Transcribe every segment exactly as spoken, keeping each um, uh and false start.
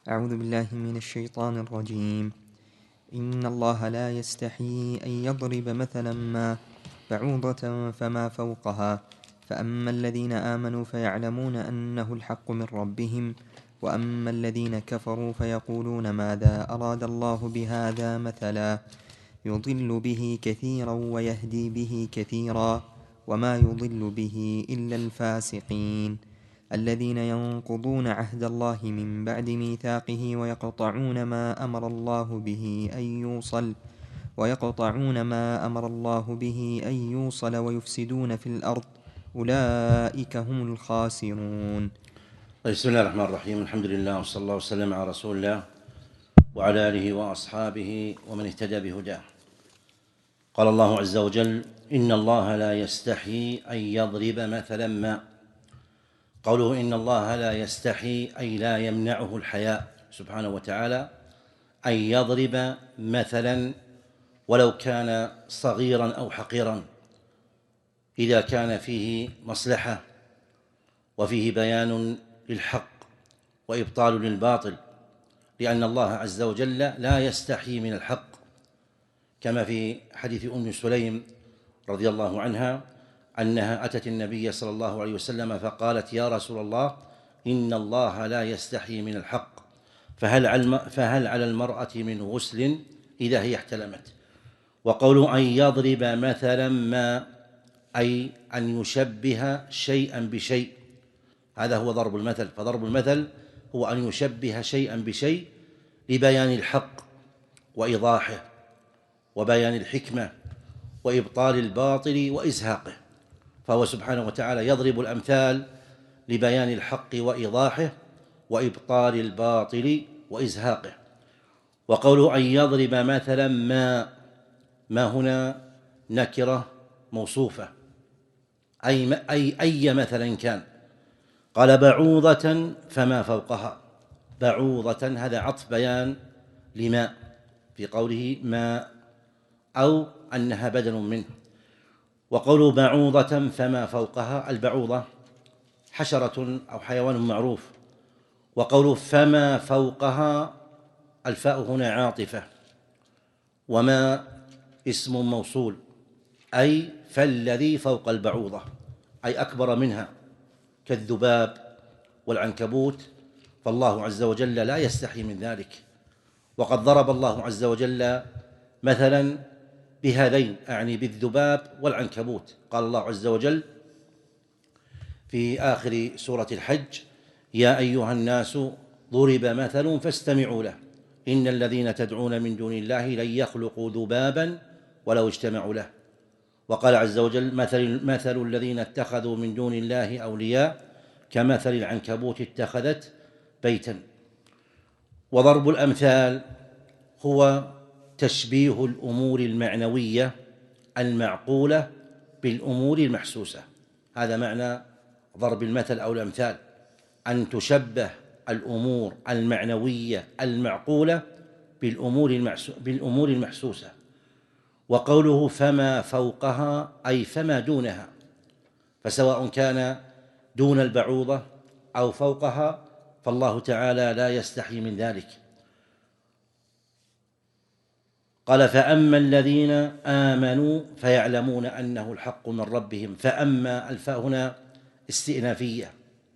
أعوذ بالله من الشيطان الرجيم. إن الله لا يستحيي أن يضرب مثلا ما بعوضة فما فوقها، فأما الذين آمنوا فيعلمون أنه الحق من ربهم، وأما الذين كفروا فيقولون ماذا أراد الله بهذا مثلا، يضل به كثيرا ويهدي به كثيرا، وما يضل به إلا الفاسقين الذين ينقضون عهد الله من بعد ميثاقه ويقطعون ما أمر الله به أن يوصل ويقطعون ما أمر الله به أن يوصل ويفسدون في الأرض، أولئك هم الخاسرون. بسم الله الرحمن الرحيم. الحمد لله وصلى الله وسلم على رسول الله وعلى آله وأصحابه ومن اهتدى بهداه. قال الله عز وجل: إن الله لا يستحيي أن يضرب مثلا ما. قوله إن الله لا يستحيي أي لا يمنعه الحياء سبحانه وتعالى أن يضرب مثلا ولو كان صغيرا أو حقيرا، إذا كان فيه مصلحة وفيه بيان للحق وإبطال للباطل، لأن الله عز وجل لا يستحيي من الحق، كما في حديث أم سليم رضي الله عنها أنها أتت النبي صلى الله عليه وسلم فقالت: يا رسول الله، إن الله لا يستحيي من الحق، فهل على المرأة من غسل إذا هي احتلمت؟ وقوله أن يضرب مثلا ما أي أن يشبه شيئا بشيء، هذا هو ضرب المثل. فضرب المثل هو أن يشبه شيئا بشيء لبيان الحق وإيضاحه وبيان الحكمة وإبطال الباطل وإزهاقه، فهو سبحانه وتعالى يضرب الأمثال لبيان الحق وإيضاحه وإبطال الباطل وإزهاقه. وقوله أن يضرب مثلا ما، ما هنا نكرة موصوفة، أي أي, أي مثلا كان. قال: بعوضة فما فوقها. بعوضة هذا عطف بيان لما في قوله ما، أو أنها بدل منه. وقوله بعوضة فما فوقها، البعوضة حشرة أو حيوان معروف. وقوله فما فوقها، الفاء هنا عاطفة، وما اسم موصول، أي فالذي فوق البعوضة أي أكبر منها كالذباب والعنكبوت، فالله عز وجل لا يستحي من ذلك. وقد ضرب الله عز وجل مثلا بهذين، أعني بالذباب والعنكبوت. قال الله عز وجل في آخر سورة الحج: يا أيها الناس ضرب مثل فاستمعوا له، إن الذين تدعون من دون الله لن يخلقوا ذبابا ولو اجتمعوا له. وقال عز وجل: مثل, مثل الذين اتخذوا من دون الله أولياء كمثل العنكبوت اتخذت بيتا. وضرب الأمثال هو تشبيه الأمور المعنوية المعقولة بالأمور المحسوسة، هذا معنى ضرب المثل أو الأمثال، أن تشبه الأمور المعنوية المعقولة بالأمور المحسوسة. وقوله فما فوقها أي فما دونها، فسواء كان دون البعوضة أو فوقها فالله تعالى لا يستحي من ذلك. قال: فأما الذين آمنوا فيعلمون أنه الحق من ربهم. فأما الفاء هنا استئنافية،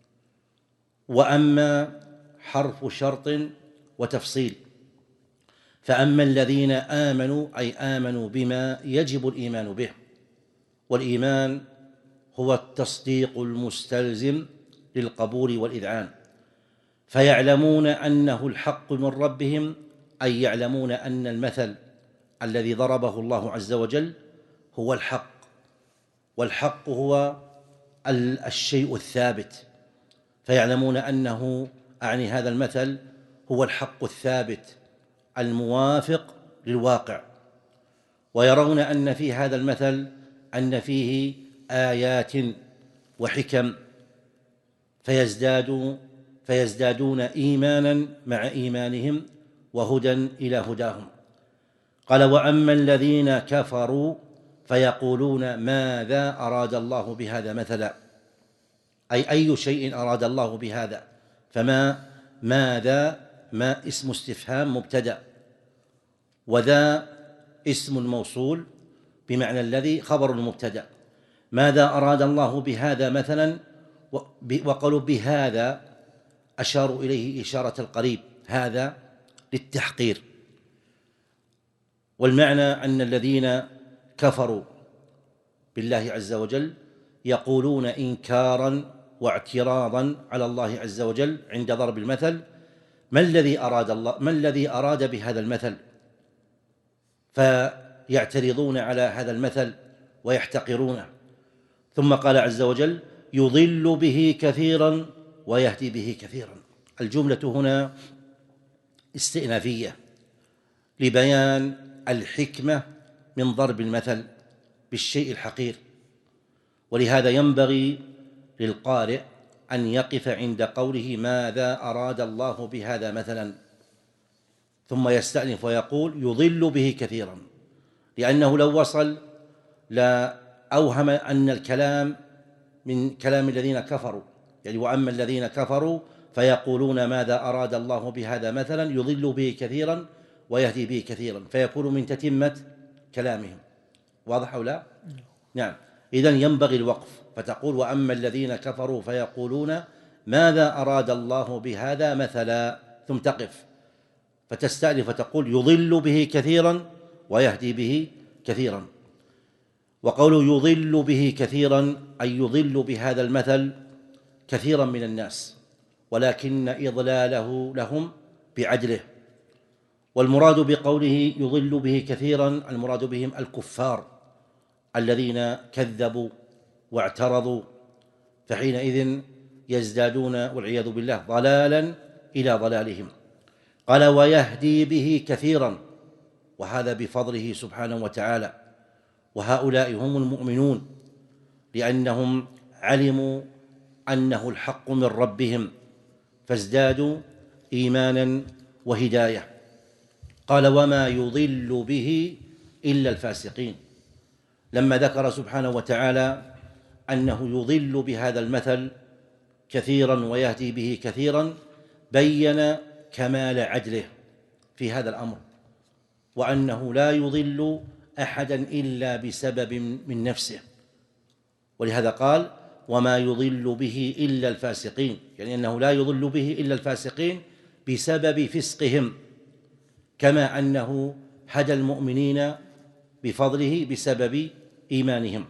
وأما حرف شرط وتفصيل. فأما الذين آمنوا أي آمنوا بما يجب الإيمان به، والإيمان هو التصديق المستلزم للقبول والإذعان. فيعلمون أنه الحق من ربهم أي يعلمون أن المثل الذي ضربه الله عز وجل هو الحق، والحق هو الشيء الثابت. فيعلمون أنه أعني هذا المثل هو الحق الثابت الموافق للواقع، ويرون أن في هذا المثل أن فيه آيات وحكم، فيزدادوا فيزدادون إيمانا مع إيمانهم وهدى إلى هداهم. قال: وأما الذين كفروا فيقولون ماذا أراد الله بهذا مثلا، أي أي شيء أراد الله بهذا. فما ماذا ما اسم استفهام مبتدأ، وذا اسم موصول بمعنى الذي خبر المبتدأ. ماذا أراد الله بهذا مثلا؟ وقالوا بهذا أشاروا إليه إشارة القريب، هذا للتحقير، والمعنى أن الذين كفروا بالله عز وجل يقولون إنكارا واعتراضا على الله عز وجل عند ضرب المثل: ما الذي أراد الله ما الذي أراد بهذا المثل؟ فيعترضون على هذا المثل ويحتقرونه. ثم قال عز وجل: يضل به كثيرا ويهدي به كثيرا. الجملة هنا استئنافية لبيان الحكمة من ضرب المثل بالشيء الحقير، ولهذا ينبغي للقارئ أن يقف عند قوله: ماذا أراد الله بهذا مثلا، ثم يستأنف ويقول: يضل به كثيرا، لأنه لو وصل لأوهم أن الكلام من كلام الذين كفروا، يعني وأما الذين كفروا فيقولون ماذا أراد الله بهذا مثلا يضل به كثيرا ويهدي به كثيرا، فيكون من تتمة كلامهم. واضح أو لا؟ نعم. إذن ينبغي الوقف، فتقول: وأما الذين كفروا فيقولون ماذا أراد الله بهذا مثلا، ثم تقف فتستأنف فتقول: يضل به كثيرا ويهدي به كثيرا. وقوله يضل به كثيرا أي يضل بهذا المثل كثيرا من الناس، ولكن إضلاله لهم بعدله. والمراد بقوله يضل به كثيرا المراد بهم الكفار الذين كذبوا واعترضوا، فحينئذ يزدادون والعياذ بالله ضلالا إلى ضلالهم. قال: ويهدي به كثيرا، وهذا بفضله سبحانه وتعالى، وهؤلاء هم المؤمنون لأنهم علموا أنه الحق من ربهم فازدادوا إيمانا وهداية. قال: وما يضل به إلا الفاسقين. لما ذكر سبحانه وتعالى أنه يضل بهذا المثل كثيرا ويهدي به كثيرا بين كمال عدله في هذا الأمر، وأنه لا يضل أحدا إلا بسبب من نفسه، ولهذا قال: وما يضل به إلا الفاسقين، يعني أنه لا يضل به إلا الفاسقين بسبب فسقهم، كما أنه هدى المؤمنين بفضله بسبب إيمانهم.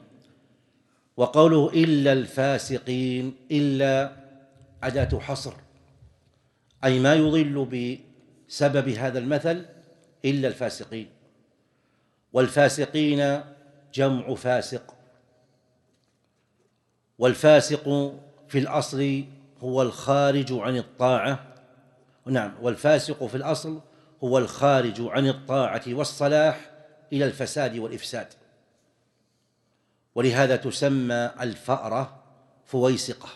وقوله إلا الفاسقين، إلا أداة حصر، أي ما يضل بسبب هذا المثل إلا الفاسقين. والفاسقين جمع فاسق، والفاسق في الأصل هو الخارج عن الطاعة. نعم، والفاسق في الأصل هو الخارج عن الطاعة والصلاح إلى الفساد والإفساد، ولهذا تسمى الفأرة فويسقة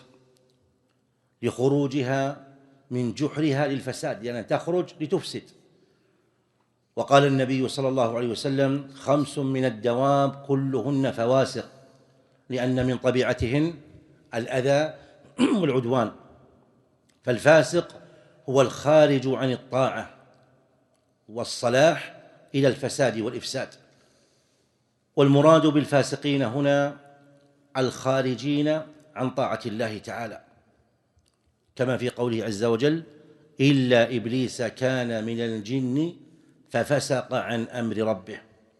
لخروجها من جحرها للفساد، لأنها يعني تخرج لتفسد. وقال النبي صلى الله عليه وسلم: خمس من الدواب كلهن فواسق، لأن من طبيعتهن الأذى والعدوان. فالفاسق هو الخارج عن الطاعة والصلاح إلى الفساد والإفساد. والمراد بالفاسقين هنا الخارجين عن طاعة الله تعالى، كما في قوله عز وجل: إلا إبليس كان من الجن ففسق عن أمر ربه.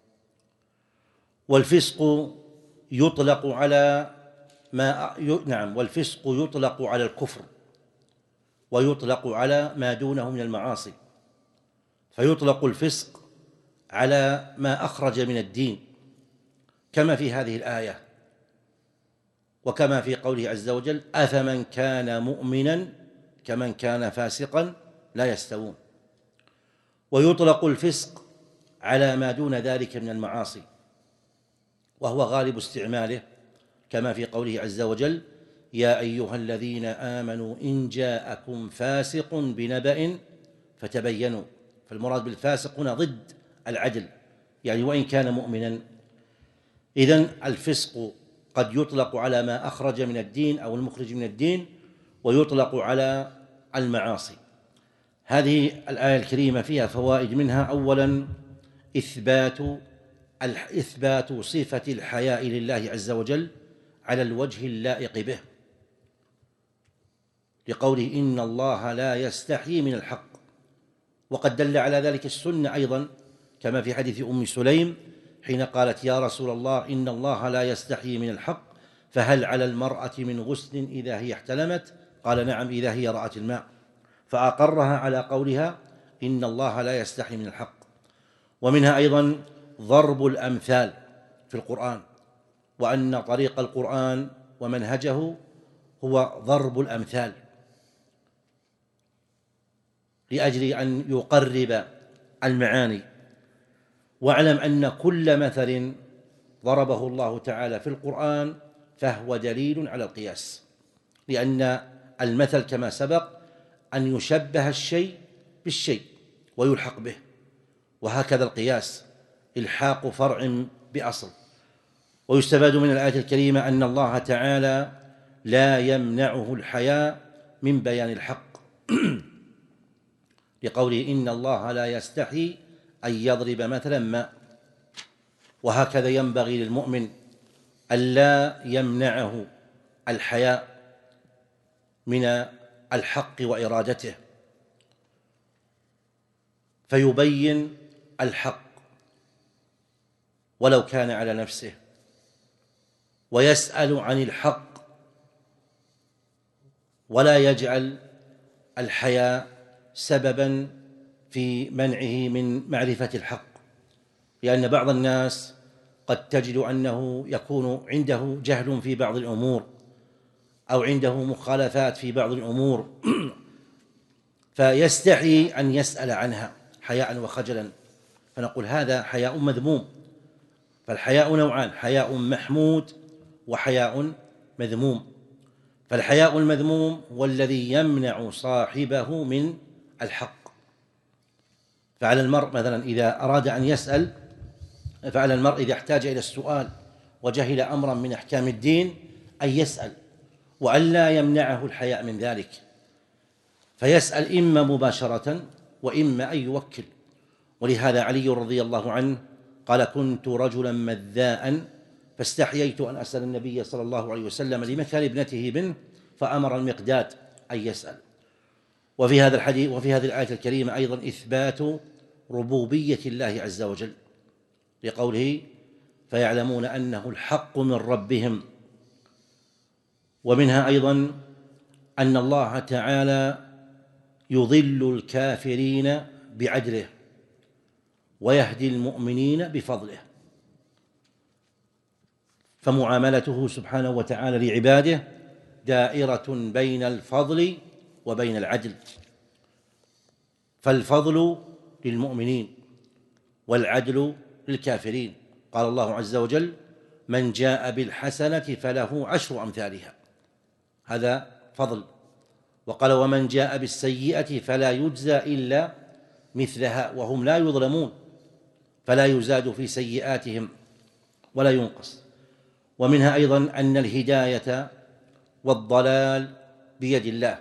والفسق يطلق على ما نعم والفسق يطلق على الكفر، ويطلق على ما دونه من المعاصي. فيطلق الفسق على ما أخرج من الدين، كما في هذه الآية، وكما في قوله عز وجل: أفمن كان مؤمنا كمن كان فاسقا لا يستوون. ويطلق الفسق على ما دون ذلك من المعاصي، وهو غالب استعماله، كما في قوله عز وجل: يا أيها الذين آمنوا إن جاءكم فاسق بنبأ فتبينوا. فالمراد بالفاسق هنا ضد العدل، يعني وإن كان مؤمنا. إذن الفسق قد يطلق على ما أخرج من الدين أو المخرج من الدين، ويطلق على المعاصي. هذه الآية الكريمة فيها فوائد، منها أولا إثبات إثبات صفة الحياء لله عز وجل على الوجه اللائق به، لقوله إن الله لا يستحيي من الحق، وقد دل على ذلك السنة أيضا، كما في حديث أم سليم حين قالت يا رسول الله إن الله لا يستحيي من الحق فهل على المرأة من غسل إذا هي احتلمت؟ قال نعم إذا هي رأت الماء، فأقرها على قولها إن الله لا يستحيي من الحق. ومنها أيضا ضرب الأمثال في القرآن، وأن طريق القرآن ومنهجه هو ضرب الأمثال لأجل أن يقرب المعاني. واعلم أن كل مثل ضربه الله تعالى في القرآن فهو دليل على القياس، لأن المثل كما سبق أن يشبه الشيء بالشيء ويلحق به، وهكذا القياس إلحاق فرع بأصل. ويستفاد من الآية الكريمة أن الله تعالى لا يمنعه الحياء من بيان الحق لقوله إن الله لا يستحي أن يضرب مثلا ما. وهكذا ينبغي للمؤمن ألا يمنعه الحياء من الحق وإرادته، فيبين الحق ولو كان على نفسه، ويسأل عن الحق، ولا يجعل الحياء سببا في منعه من معرفة الحق، لأن بعض الناس قد تجد أنه يكون عنده جهل في بعض الأمور أو عنده مخالفات في بعض الأمور فيستحي أن يسأل عنها حياء وخجلا، فنقول هذا حياء مذموم. فالحياء نوعان: حياء محمود وحياء مذموم. فالحياء المذموم هو الذي يمنع صاحبه من الحق. فعلى المرء مثلا إذا أراد أن يسأل، فعلى المرء إذا احتاج إلى السؤال وجهل أمرا من أحكام الدين أن يسأل، وأن لا يمنعه الحياء من ذلك، فيسأل إما مباشرة وإما أن يوكل. ولهذا علي رضي الله عنه قال كنت رجلا مذاء فاستحييت أن أسأل النبي صلى الله عليه وسلم لمكان ابنته منه فأمر المقداد أن يسأل. وفي هذا الحديث وفي هذه الآية الكريمة أيضا إثبات ربوبية الله عز وجل، لقوله فيعلمون أنه الحق من ربهم. ومنها أيضا أن الله تعالى يضل الكافرين بعدله ويهدي المؤمنين بفضله، فمعاملته سبحانه وتعالى لعباده دائرة بين الفضل وبين العدل، فالفضل للمؤمنين والعدل للكافرين. قال الله عز وجل من جاء بالحسنة فله عشر أمثالها، هذا فضل. وقال ومن جاء بالسيئة فلا يجزى إلا مثلها وهم لا يظلمون، فلا يزاد في سيئاتهم ولا ينقص. ومنها أيضا أن الهداية والضلال بيد الله،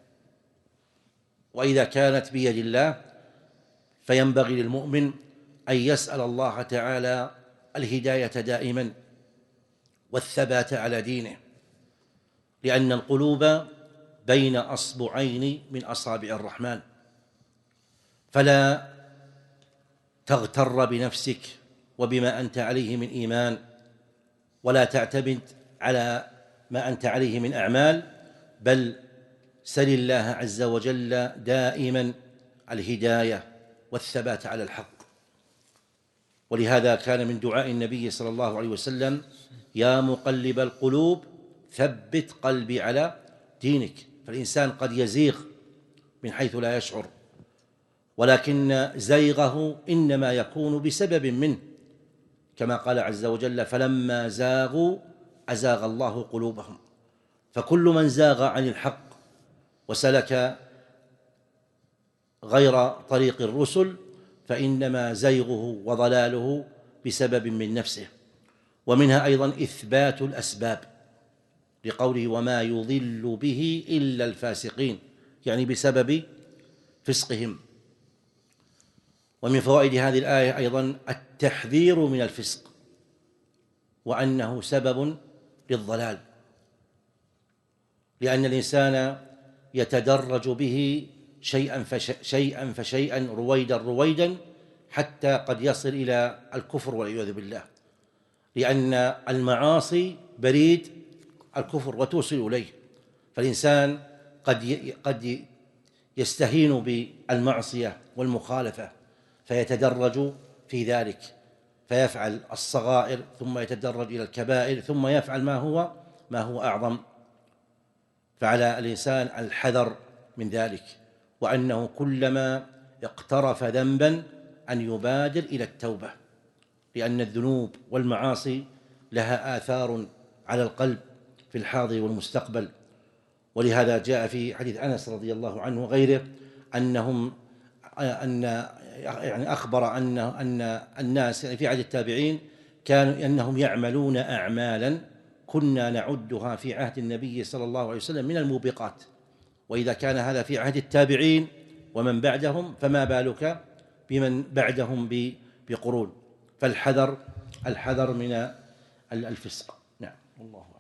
وإذا كانت بيد الله فينبغي للمؤمن أن يسأل الله تعالى الهداية دائما والثبات على دينه، لأن القلوب بين أصبعين من أصابع الرحمن، فلا تغتر بنفسك وبما أنت عليه من إيمان، ولا تعتمد على ما أنت عليه من أعمال، بل سل الله عز وجل دائما الهداية والثبات على الحق. ولهذا كان من دعاء النبي صلى الله عليه وسلم يا مقلب القلوب ثبت قلبي على دينك. فالإنسان قد يزيغ من حيث لا يشعر، ولكن زيغه إنما يكون بسبب منه، كما قال عز وجل فلما زاغوا أزاغ الله قلوبهم. فكل من زاغ عن الحق وسلك غير طريق الرسل فإنما زيغه وضلاله بسبب من نفسه. ومنها أيضا إثبات الأسباب، لقوله وما يضل به إلا الفاسقين، يعني بسبب فسقهم. ومن فوائد هذه الآية أيضا التحذير من الفسق، وأنه سبب للضلال، لأن الإنسان يتدرج به شيئا فشيئا فشيئا رويدا رويدا حتى قد يصل إلى الكفر والعياذ بالله، لأن المعاصي بريد الكفر وتوصل إليه. فالإنسان قد قد يستهين بالمعصية والمخالفة فيتدرج في ذلك، فيفعل الصغائر ثم يتدرج إلى الكبائر ثم يفعل ما هو ما هو أعظم. فعلى الإنسان الحذر من ذلك، وأنه كلما اقترف ذنبا أن يبادر إلى التوبة، لأن الذنوب والمعاصي لها آثار على القلب في الحاضر والمستقبل. ولهذا جاء في حديث أنس رضي الله عنه وغيره أنهم أن يعني أخبر أن أن الناس في عهد التابعين كانوا أنهم يعملون أعمالا كنا نعدها في عهد النبي صلى الله عليه وسلم من الموبقات، وإذا كان هذا في عهد التابعين ومن بعدهم فما بالك بمن بعدهم بقرون. فالحذر الحذر من الفسق. نعم، الله